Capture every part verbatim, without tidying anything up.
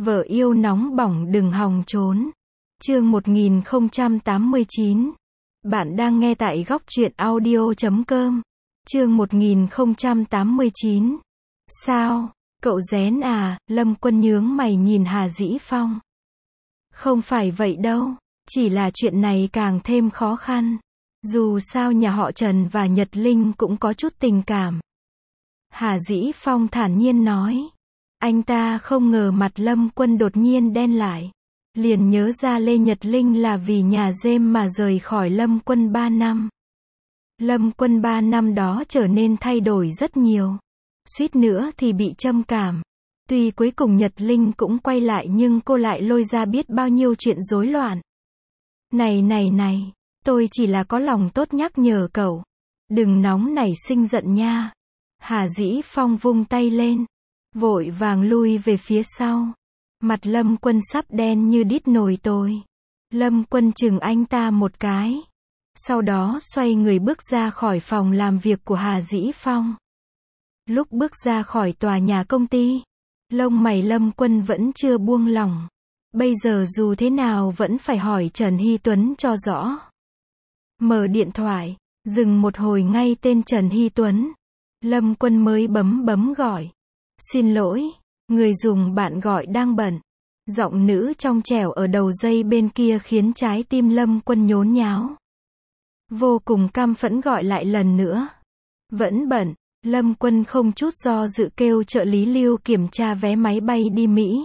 Vợ yêu nóng bỏng đừng hòng trốn. Chương một nghìn không trăm tám mươi chín. Bạn đang nghe tại góc truyện audio chấm com. Chương một nghìn không trăm tám mươi chín. Sao? Cậu rén à? Lâm Quân nhướng mày nhìn Hà Dĩ Phong. Không phải vậy đâu, chỉ là chuyện này càng thêm khó khăn. Dù sao nhà họ Trần và Nhật Linh cũng có chút tình cảm. Hà Dĩ Phong thản nhiên nói. Anh ta không ngờ mặt Lâm Quân đột nhiên đen lại. Liền nhớ ra Lê Nhật Linh là vì nhà Dêm mà rời khỏi Lâm Quân ba năm. Lâm Quân ba năm đó trở nên thay đổi rất nhiều. Suýt nữa thì bị trầm cảm. Tuy cuối cùng Nhật Linh cũng quay lại nhưng cô lại lôi ra biết bao nhiêu chuyện rối loạn. Này này này, tôi chỉ là có lòng tốt nhắc nhở cậu. Đừng nóng nảy sinh giận nha. Hà Dĩ Phong vung tay lên. Vội vàng lui về phía sau. Mặt Lâm Quân sắp đen như đít nồi tôi. Lâm Quân chừng anh ta một cái. Sau đó xoay người bước ra khỏi phòng làm việc của Hà Dĩ Phong. Lúc bước ra khỏi tòa nhà công ty, lông mày Lâm Quân vẫn chưa buông lỏng. Bây giờ dù thế nào vẫn phải hỏi Trần Hy Tuấn cho rõ. Mở điện thoại, dừng một hồi ngay tên Trần Hy Tuấn. Lâm Quân mới bấm bấm gọi. Xin lỗi, người dùng bạn gọi đang bận. Giọng nữ trong trẻo ở đầu dây bên kia khiến trái tim Lâm Quân nhốn nháo. Vô cùng căm phẫn gọi lại lần nữa. Vẫn bận, Lâm Quân không chút do dự kêu trợ lý Lưu kiểm tra vé máy bay đi Mỹ.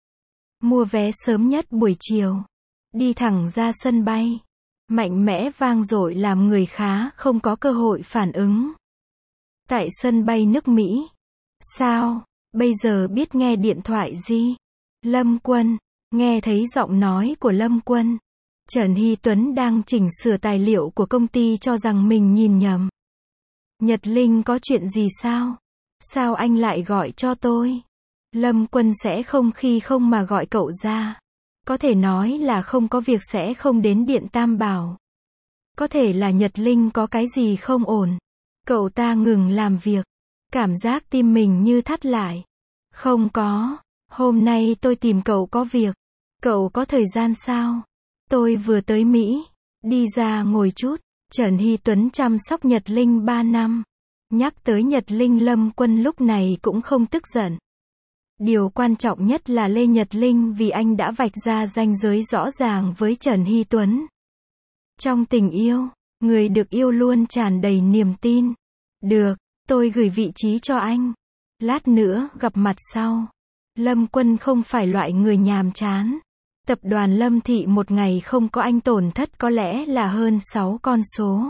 Mua vé sớm nhất buổi chiều. Đi thẳng ra sân bay. Mạnh mẽ vang dội làm người khá không có cơ hội phản ứng. Tại sân bay nước Mỹ. Sao? Bây giờ biết nghe điện thoại gì? Lâm Quân. Nghe thấy giọng nói của Lâm Quân. Trần Hy Tuấn đang chỉnh sửa tài liệu của công ty cho rằng mình nhìn nhầm. Nhật Linh có chuyện gì sao? Sao anh lại gọi cho tôi? Lâm Quân sẽ không khi không mà gọi cậu ra. Có thể nói là không có việc sẽ không đến Điện Tam Bảo. Có thể là Nhật Linh có cái gì không ổn. Cậu ta ngừng làm việc. Cảm giác tim mình như thắt lại. Không có. Hôm nay tôi tìm cậu có việc. Cậu có thời gian sao? Tôi vừa tới Mỹ. Đi ra ngồi chút. Trần Hy Tuấn chăm sóc Nhật Linh ba năm. Nhắc tới Nhật Linh Lâm Quân lúc này cũng không tức giận. Điều quan trọng nhất là Lê Nhật Linh vì anh đã vạch ra ranh giới rõ ràng với Trần Hy Tuấn. Trong tình yêu, người được yêu luôn tràn đầy niềm tin. Được, tôi gửi vị trí cho anh. Lát nữa gặp mặt sau. Lâm Quân không phải loại người nhàm chán. Tập đoàn Lâm Thị một ngày không có anh tổn thất có lẽ là hơn sáu con số.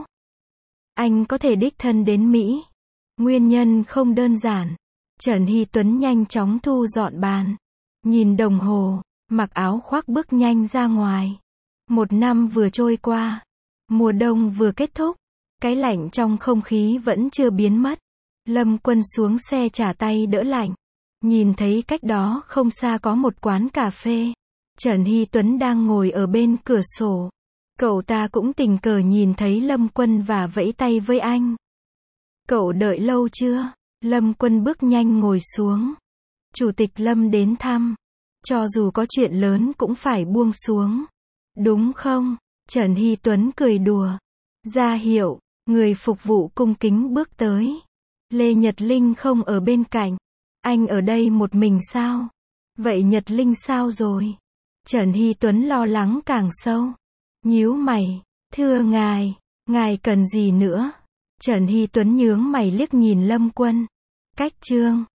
Anh có thể đích thân đến Mỹ. Nguyên nhân không đơn giản. Trần Hy Tuấn nhanh chóng thu dọn bàn. Nhìn đồng hồ, mặc áo khoác bước nhanh ra ngoài. Một năm vừa trôi qua. Mùa đông vừa kết thúc. Cái lạnh trong không khí vẫn chưa biến mất. Lâm Quân xuống xe trả tay đỡ lạnh. Nhìn thấy cách đó không xa có một quán cà phê. Trần Hy Tuấn đang ngồi ở bên cửa sổ. Cậu ta cũng tình cờ nhìn thấy Lâm Quân và vẫy tay với anh. Cậu đợi lâu chưa? Lâm Quân bước nhanh ngồi xuống. Chủ tịch Lâm đến thăm. Cho dù có chuyện lớn cũng phải buông xuống. Đúng không? Trần Hy Tuấn cười đùa. Ra hiệu, người phục vụ cung kính bước tới. Lê Nhật Linh không ở bên cạnh. Anh ở đây một mình sao? Vậy Nhật Linh sao rồi? Trần Hy Tuấn lo lắng càng sâu. Nhíu mày. Thưa ngài, ngài cần gì nữa? Trần Hy Tuấn nhướng mày liếc nhìn Lâm Quân. Cách chương.